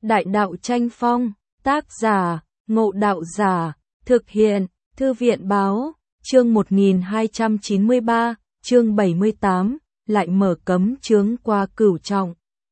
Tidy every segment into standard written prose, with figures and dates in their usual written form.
Đại đạo tranh phong, tác giả, Ngộ Đạo Giả, thực hiện, Thư viện báo, chương 1293, chương 78, lại mở cấm chướng qua Cửu Trọng.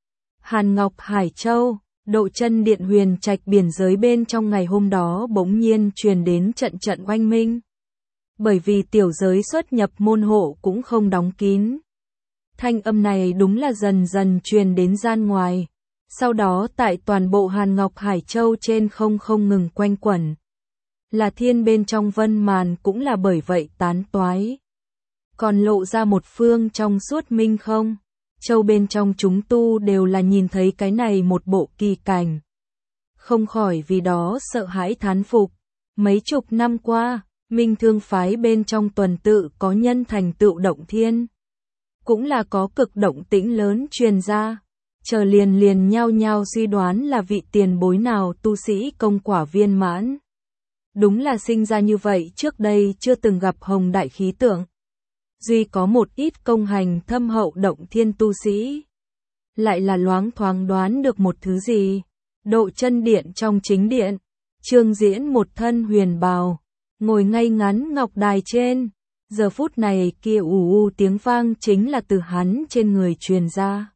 Hàn Ngọc Hải Châu, Độ Chân Điện Huyền Trạch biển giới bên trong ngày hôm đó bỗng nhiên truyền đến trận trận oanh minh. Bởi vì tiểu giới xuất nhập môn hộ cũng không đóng kín. Thanh âm này đúng là dần dần truyền đến gian ngoài. Sau đó tại toàn bộ Hàn Ngọc Hải Châu trên không ngừng quanh quẩn. Là thiên bên trong vân màn cũng là bởi vậy tán toái. Còn lộ ra một phương trong suốt minh không. Châu bên trong chúng tu đều là nhìn thấy cái này một bộ kỳ cảnh. Không khỏi vì đó sợ hãi thán phục. Mấy chục năm qua, Minh Thương phái bên trong tuần tự có nhân thành tựu động thiên. Cũng là có cực động tĩnh lớn truyền ra. Chờ liền nhao nhao suy đoán là vị tiền bối nào tu sĩ công quả viên mãn. Đúng là sinh ra như vậy trước đây chưa từng gặp hồng đại khí tượng. Duy có một ít công hành thâm hậu động thiên tu sĩ. Lại là loáng thoáng đoán được một thứ gì. Độ Chân Điện trong chính điện. Trương Diễn một thân huyền bào. Ngồi ngay ngắn ngọc đài trên. Giờ phút này kia ù tiếng vang chính là từ hắn trên người truyền ra.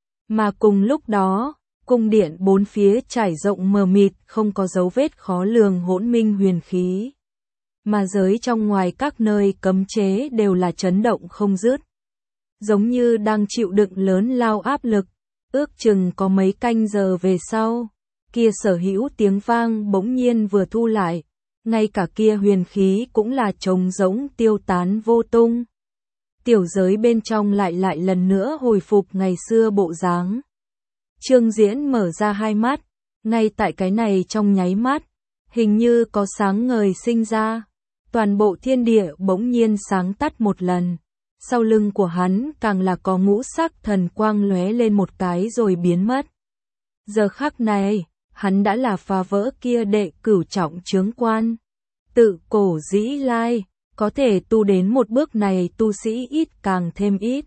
Mà cùng lúc đó, cung điện bốn phía trải rộng mờ mịt không có dấu vết khó lường hỗn minh huyền khí. Mà giới trong ngoài các nơi cấm chế đều là chấn động không dứt. Giống như đang chịu đựng lớn lao áp lực, ước chừng có mấy canh giờ về sau. Kia sở hữu tiếng vang bỗng nhiên vừa thu lại, ngay cả kia huyền khí cũng là trống rỗng tiêu tán vô tung. Tiểu giới bên trong lại lần nữa hồi phục ngày xưa bộ dáng. Trương Diễn mở ra hai mắt, ngay tại cái này trong nháy mắt, hình như có sáng ngời sinh ra. Toàn bộ thiên địa bỗng nhiên sáng tắt một lần. Sau lưng của hắn càng là có ngũ sắc thần quang lóe lên một cái rồi biến mất. Giờ khắc này, hắn đã là phá vỡ kia đệ cửu trọng chướng quan. Tự cổ dĩ lai, có thể tu đến một bước này tu sĩ ít càng thêm ít.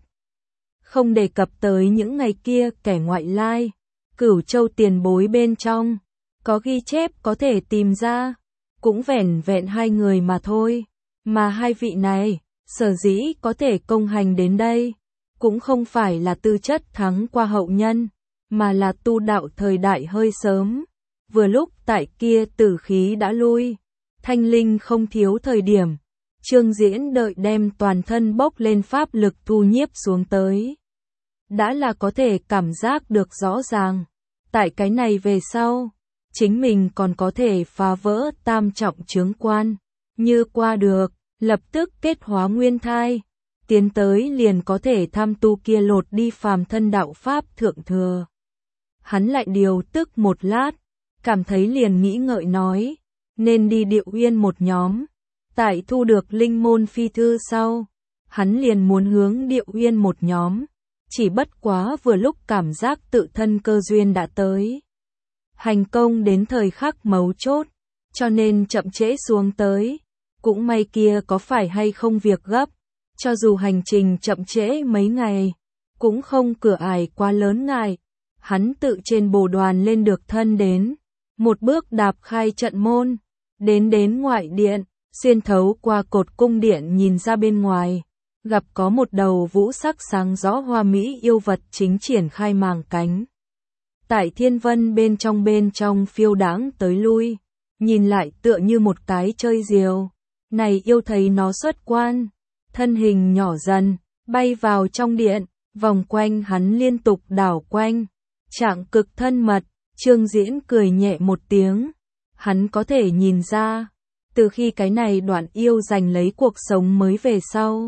Không đề cập tới những ngày kia kẻ ngoại lai, Cửu Châu tiền bối bên trong, có ghi chép có thể tìm ra, cũng vẻn vẹn hai người mà thôi. Mà hai vị này, sở dĩ có thể công hành đến đây, cũng không phải là tư chất thắng qua hậu nhân, mà là tu đạo thời đại hơi sớm. Vừa lúc tại kia tử khí đã lui, thanh linh không thiếu thời điểm. Trương Diễn đợi đem toàn thân bốc lên pháp lực thu nhiếp xuống tới. Đã là có thể cảm giác được rõ ràng. Tại cái này về sau, chính mình còn có thể phá vỡ tam trọng chướng quan. Như qua được, lập tức kết hóa nguyên thai. Tiến tới liền có thể tham tu kia lột đi phàm thân đạo pháp thượng thừa. Hắn lại điều tức một lát, cảm thấy liền nghĩ ngợi nói, nên đi Điệu Uyên một nhóm. Tại thu được linh môn phi thư sau, hắn liền muốn hướng Điệu Uyên một nhóm, chỉ bất quá vừa lúc cảm giác tự thân cơ duyên đã tới. Hành công đến thời khắc mấu chốt, cho nên chậm trễ xuống tới. Cũng may kia có phải hay không việc gấp, cho dù hành trình chậm trễ mấy ngày, cũng không cửa ải quá lớn ngại. Hắn tự trên bồ đoàn lên được thân đến, một bước đạp khai trận môn, đến ngoại điện. Xuyên thấu qua cột cung điện nhìn ra bên ngoài, gặp có một đầu vũ sắc sáng rõ hoa mỹ yêu vật chính triển khai màng cánh. Tại thiên vân bên trong phiêu đãng tới lui, nhìn lại tựa như một cái chơi diều. Này yêu thấy nó xuất quan, thân hình nhỏ dần, bay vào trong điện, vòng quanh hắn liên tục đảo quanh, trạng cực thân mật. Trương Diễn cười nhẹ một tiếng, hắn có thể nhìn ra. Từ khi cái này đoạn yêu giành lấy cuộc sống mới về sau.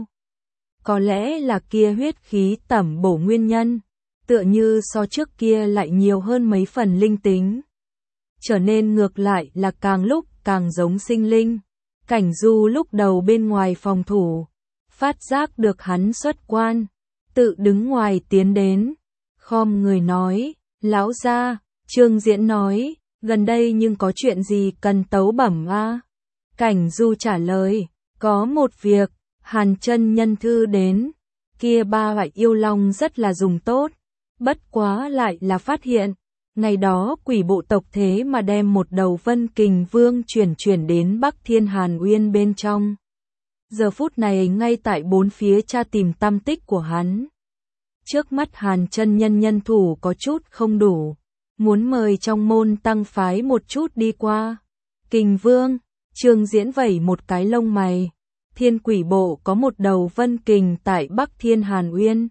Có lẽ là kia huyết khí tẩm bổ nguyên nhân, tựa như so trước kia lại nhiều hơn mấy phần linh tính. Trở nên ngược lại là càng lúc càng giống sinh linh. Cảnh Du lúc đầu bên ngoài phòng thủ, phát giác được hắn xuất quan, tự đứng ngoài tiến đến, khom người nói, lão gia. Trương Diễn nói, gần đây nhưng có chuyện gì cần tấu bẩm a? Cảnh Du trả lời, có một việc, Hàn chân nhân thư đến, kia ba loại yêu long rất là dùng tốt, bất quá lại là phát hiện, Ngày đó quỷ bộ tộc thế mà đem một đầu Vân Kình Vương chuyển đến Bắc Thiên Hàn Uyên bên trong. Giờ phút này ngay tại bốn phía tra tìm tăm tích của hắn. Trước mắt Hàn chân nhân nhân thủ có chút không đủ, muốn mời trong môn tăng phái một chút đi qua. Kình Vương, Trương Diễn vẩy một cái lông mày. Thiên quỷ bộ có một đầu Vân Kình tại Bắc Thiên Hàn Uyên.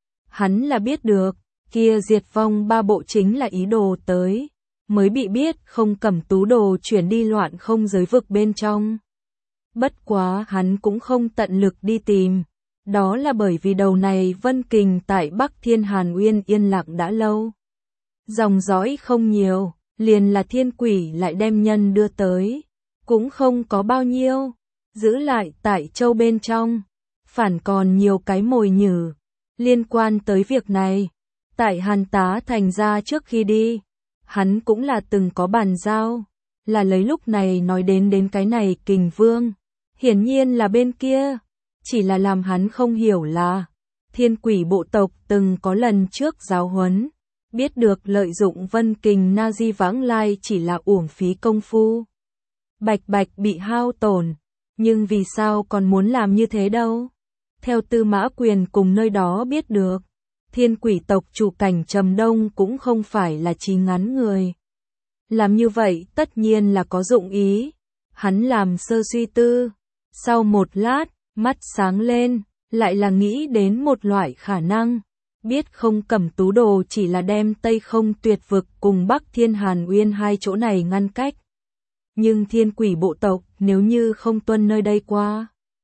Hắn là biết được, kia diệt vong ba bộ chính là ý đồ tới, mới bị biết không cầm tú đồ chuyển đi loạn không giới vực bên trong. Bất quá hắn cũng không tận lực đi tìm, đó là bởi vì đầu này Vân Kình tại Bắc Thiên Hàn Uyên yên lặng đã lâu. Dòng dõi không nhiều, liền là thiên quỷ lại đem nhân đưa tới, cũng không có bao nhiêu, giữ lại tại châu bên trong, phản còn nhiều cái mồi nhử, liên quan tới việc này. Tại Hàn Tá thành ra trước khi đi, hắn cũng là từng có bàn giao, là lấy lúc này nói đến cái này Kình Vương, hiển nhiên là bên kia, chỉ là làm hắn không hiểu là, thiên quỷ bộ tộc từng có lần trước giáo huấn, biết được lợi dụng Vân Kình Na Di vãng lai chỉ là uổng phí công phu. Bạch bạch bị hao tổn, nhưng vì sao còn muốn làm như thế đâu? Theo Tư Mã Quyền cùng nơi đó biết được, thiên quỷ tộc chủ cảnh Trầm Đông cũng không phải là trí ngắn người. Làm như vậy tất nhiên là có dụng ý. Hắn làm sơ suy tư, sau một lát, mắt sáng lên, lại là nghĩ đến một loại khả năng. Biết không cầm tú đồ chỉ là đem Tây Không Tuyệt Vực cùng Bắc Thiên Hàn Uyên hai chỗ này ngăn cách. Nhưng thiên quỷ bộ tộc nếu như không tuân nơi đây qua,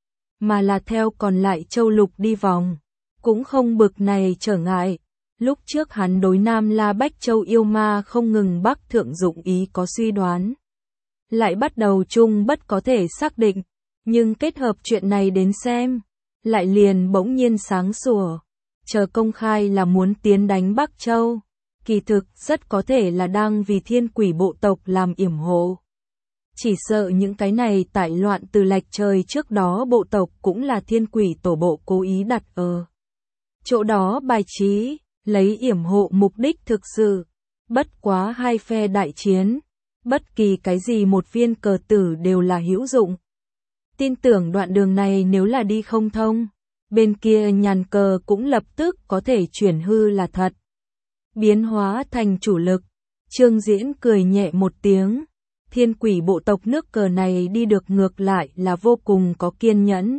mà là theo còn lại châu lục đi vòng, cũng không bực này trở ngại. Lúc trước hắn đối Nam La Bách Châu yêu ma không ngừng Bắc Thượng dụng ý có suy đoán. Lại bắt đầu chung bất có thể xác định, nhưng kết hợp chuyện này đến xem, lại liền bỗng nhiên sáng sủa. Chờ công khai là muốn tiến đánh Bắc Châu, kỳ thực rất có thể là đang vì thiên quỷ bộ tộc làm yểm hộ. Chỉ sợ những cái này tại loạn từ lệch trời trước đó bộ tộc cũng là thiên quỷ tổ bộ cố ý đặt ở chỗ đó bài trí, lấy yểm hộ mục đích thực sự. Bất quá hai phe đại chiến, bất kỳ cái gì một viên cờ tử đều là hữu dụng. Tin tưởng đoạn đường này nếu là đi không thông, bên kia nhàn cờ cũng lập tức có thể chuyển hư là thật, biến hóa thành chủ lực. Trương Diễn cười nhẹ một tiếng. Thiên quỷ bộ tộc nước cờ này đi được ngược lại là vô cùng có kiên nhẫn,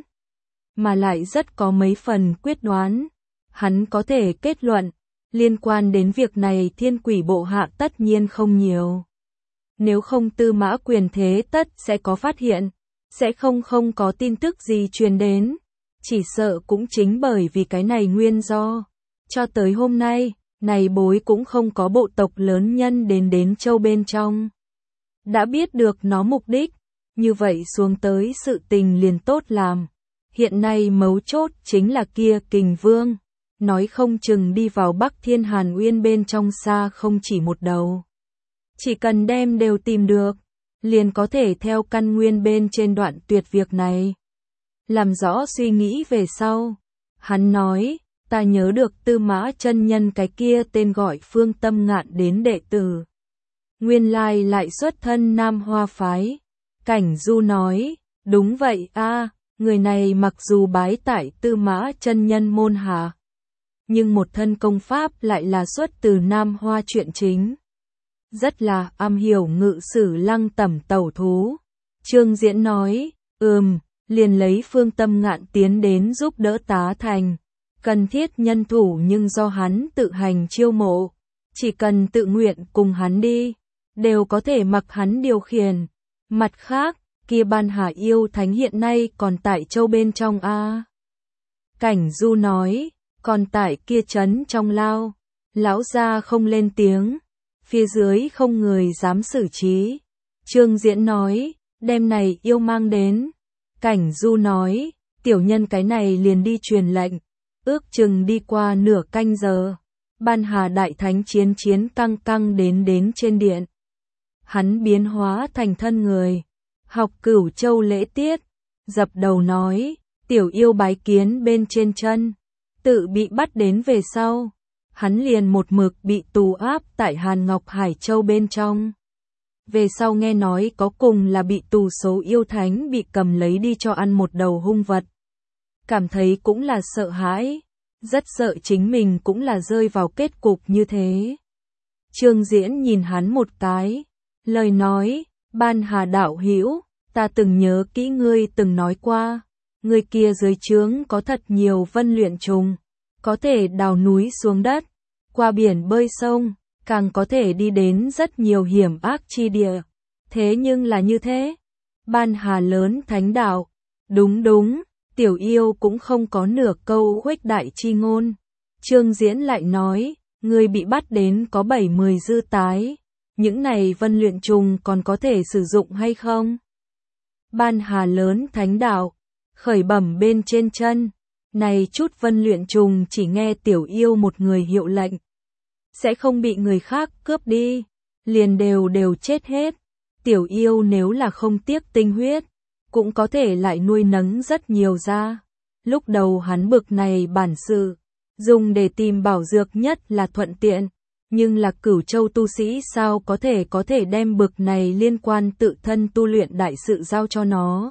mà lại rất có mấy phần quyết đoán. Hắn có thể kết luận, liên quan đến việc này thiên quỷ bộ hạ tất nhiên không nhiều. Nếu không Tư Mã Quyền thế tất sẽ có phát hiện, sẽ không có tin tức gì truyền đến. Chỉ sợ cũng chính bởi vì cái này nguyên do, cho tới hôm nay, này bối cũng không có bộ tộc lớn nhân đến châu bên trong. Đã biết được nó mục đích, như vậy xuống tới sự tình liền tốt làm. Hiện nay mấu chốt chính là kia Kình Vương, nói không chừng đi vào Bắc Thiên Hàn Uyên bên trong xa không chỉ một đầu. Chỉ cần đem đều tìm được, liền có thể theo căn nguyên bên trên đoạn tuyệt việc này. Làm rõ suy nghĩ về sau, hắn nói, ta nhớ được Tư Mã chân nhân cái kia tên gọi Phương Tâm Ngạn đến đệ tử. Nguyên lai lại xuất thân Nam Hoa phái. Cảnh Du nói, đúng vậy a, người này mặc dù bái tại Tư Mã chân nhân môn hạ, nhưng một thân công pháp lại là xuất từ Nam Hoa truyện chính. Rất là am hiểu ngự sử lăng tẩm tẩu thú. Trương Diễn nói, liền lấy Phương Tâm Ngạn tiến đến giúp đỡ tá thành. Cần thiết nhân thủ nhưng do hắn tự hành chiêu mộ. Chỉ cần tự nguyện cùng hắn đi, đều có thể mặc hắn điều khiển. Mặt khác, kia Ban Hà yêu thánh hiện nay còn tại châu bên trong a. Cảnh Du nói, còn tại kia trấn trong lao. Lão gia không lên tiếng, phía dưới không người dám xử trí. Trương Diễn nói, đêm này yêu mang đến. Cảnh Du nói, tiểu nhân cái này liền đi truyền lệnh. Ước chừng đi qua nửa canh giờ, Ban Hà đại thánh chiến căng đến trên điện. Hắn biến hóa thành thân người, học Cửu Châu lễ tiết, dập đầu nói, tiểu yêu bái kiến bên trên chân, tự bị bắt đến về sau. hắn liền một mực bị tù áp tại Hàn Ngọc Hải Châu bên trong. Về sau nghe nói có cùng là bị tù số yêu thánh bị cầm lấy đi cho ăn một đầu hung vật. Cảm thấy cũng là sợ hãi, rất sợ chính mình cũng là rơi vào kết cục như thế. Trương Diễn nhìn hắn một cái, lời nói, Ban Hà đạo hữu, ta từng nhớ kỹ ngươi từng nói qua, người kia dưới trướng có thật nhiều vân luyện trùng, có thể đào núi xuống đất, qua biển bơi sông, càng có thể đi đến rất nhiều hiểm ác chi địa. Thế nhưng là như thế. Ban Hà lớn thánh đạo. Đúng đúng, tiểu yêu cũng không có nửa câu khuếch đại chi ngôn. Trương Diễn lại nói, người bị bắt đến có 7-10 dư tái. Những này vân luyện trùng còn có thể sử dụng hay không? Ban Hà lớn thánh đạo. Khởi bẩm bên trên chân. Này chút vân luyện trùng chỉ nghe tiểu yêu một người hiệu lệnh. Sẽ không bị người khác cướp đi, liền đều chết hết. Tiểu yêu nếu là không tiếc tinh huyết, cũng có thể lại nuôi nấng rất nhiều ra. Lúc đầu hắn bực này bản sự, dùng để tìm bảo dược nhất là thuận tiện, nhưng là Cửu Châu tu sĩ sao có thể đem bực này liên quan tự thân tu luyện đại sự giao cho nó.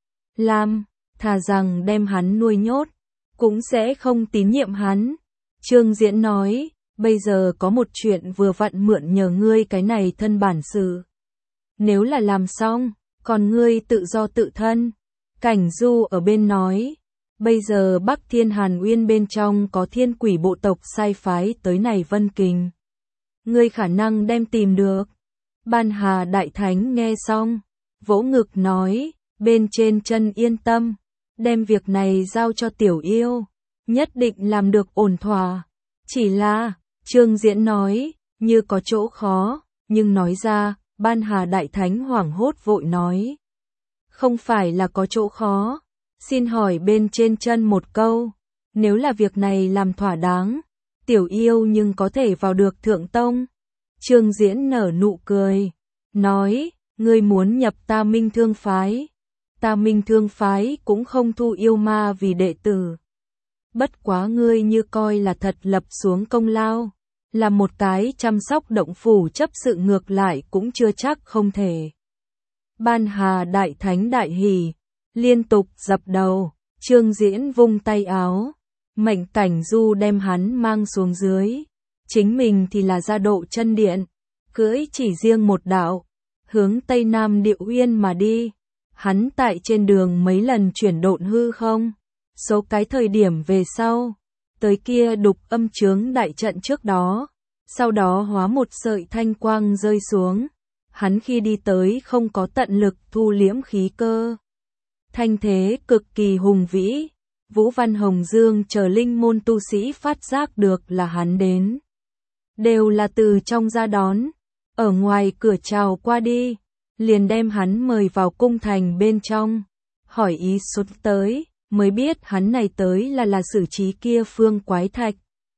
Làm, thà rằng đem hắn nuôi nhốt, cũng sẽ không tín nhiệm hắn. Trương Diễn nói, bây giờ có một chuyện vừa vặn mượn nhờ ngươi cái này thân bản sự. Nếu là làm xong, còn ngươi tự do tự thân. Cảnh Du ở bên nói, bây giờ Bắc Thiên Hàn Uyên bên trong có thiên quỷ bộ tộc sai phái tới này Vân Kình. Ngươi khả năng đem tìm được. Ban Hà Đại Thánh nghe xong, vỗ ngực nói, bên trên chân yên tâm, đem việc này giao cho tiểu yêu, nhất định làm được ổn thỏa. Chỉ là, Trương Diễn nói, như có chỗ khó, nhưng nói ra, Ban Hà Đại Thánh hoảng hốt vội nói. Không phải là có chỗ khó, xin hỏi bên trên chân một câu, nếu là việc này làm thỏa đáng, tiểu yêu nhưng có thể vào được thượng tông. Trương Diễn nở nụ cười, nói, ngươi muốn nhập ta Minh Thương Phái. Ta Minh Thương Phái cũng không thu yêu ma vì đệ tử. Bất quá ngươi như coi là thật lập xuống công lao, là một cái chăm sóc động phủ chấp sự ngược lại cũng chưa chắc không thể. Ban Hà Đại Thánh đại hỉ, liên tục dập đầu, Trương Diễn vung tay áo, mệnh Cảnh Du đem hắn mang xuống dưới, chính mình thì là ra Độ Chân Điện, cưỡi chỉ riêng một đạo, hướng Tây Nam Địa Uyên mà đi. Hắn tại trên đường mấy lần chuyển độn hư không, số cái thời điểm về sau, tới kia đục âm chướng đại trận trước đó, sau đó hóa một sợi thanh quang rơi xuống. Hắn khi đi tới không có tận lực thu liễm khí cơ. Thanh thế cực kỳ hùng vĩ, Vũ Văn Hồng Dương chờ linh môn tu sĩ phát giác được là hắn đến. Đều là từ trong ra đón, ở ngoài cửa chào qua đi, liền đem hắn mời vào cung thành bên trong, hỏi ý xuất tới, mới biết hắn này tới là xử trí kia phương quái thạch.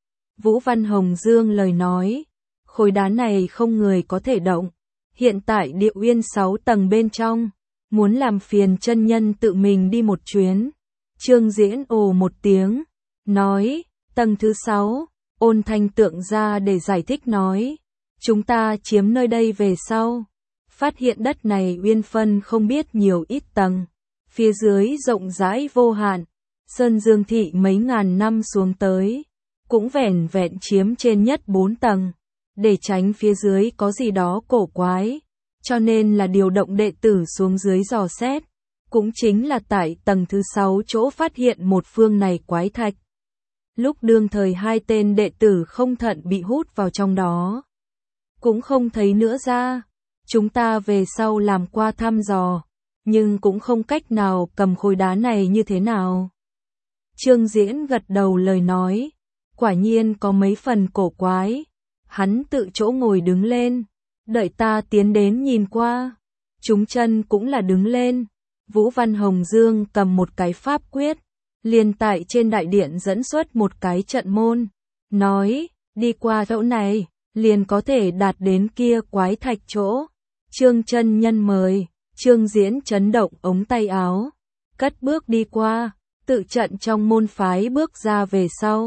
Vũ Văn Hồng Dương lời nói, khối đá này không người có thể động, hiện tại Địa Uyên 6 tầng bên trong, muốn làm phiền chân nhân tự mình đi một chuyến. Trương Diễn ồ một tiếng, nói, tầng thứ 6, Ôn Thanh Tượng ra để giải thích nói, chúng ta chiếm nơi đây về sau, phát hiện đất này uyên phân không biết nhiều ít tầng, phía dưới rộng rãi vô hạn, Sơn Dương Thị mấy ngàn năm xuống tới, cũng vẻn vẹn chiếm trên nhất 4 tầng, để tránh phía dưới có gì đó cổ quái, cho nên là điều động đệ tử xuống dưới dò xét, cũng chính là tại tầng thứ 6 chỗ phát hiện một phương này quái thạch. Lúc đương thời 2 tên đệ tử không thận bị hút vào trong đó, cũng không thấy nữa ra. Chúng ta về sau làm qua thăm dò, nhưng cũng không cách nào cầm khối đá này như thế nào. Trương Diễn gật đầu lời nói, quả nhiên có mấy phần cổ quái. Hắn tự chỗ ngồi đứng lên, đợi ta tiến đến nhìn qua. Chúng chân cũng là đứng lên. Vũ Văn Hồng Dương cầm một cái pháp quyết, liền tại trên đại điện dẫn xuất một cái trận môn, nói, đi qua chỗ này, liền có thể đạt đến kia quái thạch chỗ. Trương chân nhân mời, Trương Diễn chấn động ống tay áo, cất bước đi qua, tự trận trong môn phái bước ra về sau,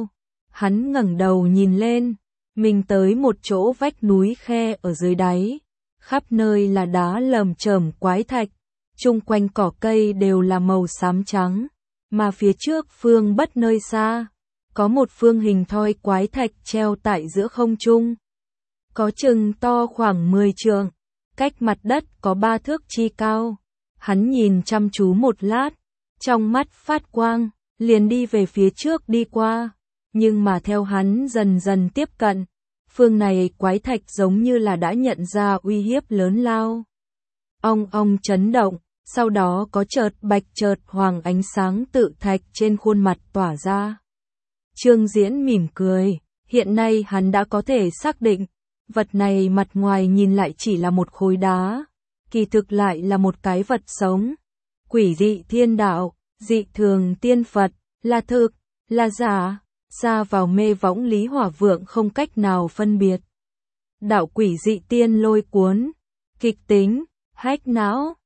Hắn ngẩng đầu nhìn lên, mình tới một chỗ vách núi khe ở dưới đáy, khắp nơi là đá lởm chởm quái thạch, chung quanh cỏ cây đều là màu xám trắng, mà phía trước phương bất nơi xa, có một phương hình thoi quái thạch treo tại giữa không trung. Có chừng to khoảng 10 trượng, cách mặt đất có 3 thước chi cao. Hắn nhìn chăm chú một lát, trong mắt phát quang, liền đi về phía trước đi qua. Nhưng mà theo hắn dần dần tiếp cận, phương này quái thạch giống như là đã nhận ra uy hiếp lớn lao. Ong chấn động, sau đó có chợt bạch chợt hoàng ánh sáng tự thạch trên khuôn mặt tỏa ra. Trương Diễn mỉm cười, hiện nay hắn đã có thể xác định, vật này mặt ngoài nhìn lại chỉ là một khối đá, kỳ thực lại là một cái vật sống. Quỷ dị thiên đạo, dị thường tiên Phật, là thực, là giả, xa vào mê võng Lý Hỏa Vượng không cách nào phân biệt. Đạo quỷ dị tiên lôi cuốn, kịch tính, hách não,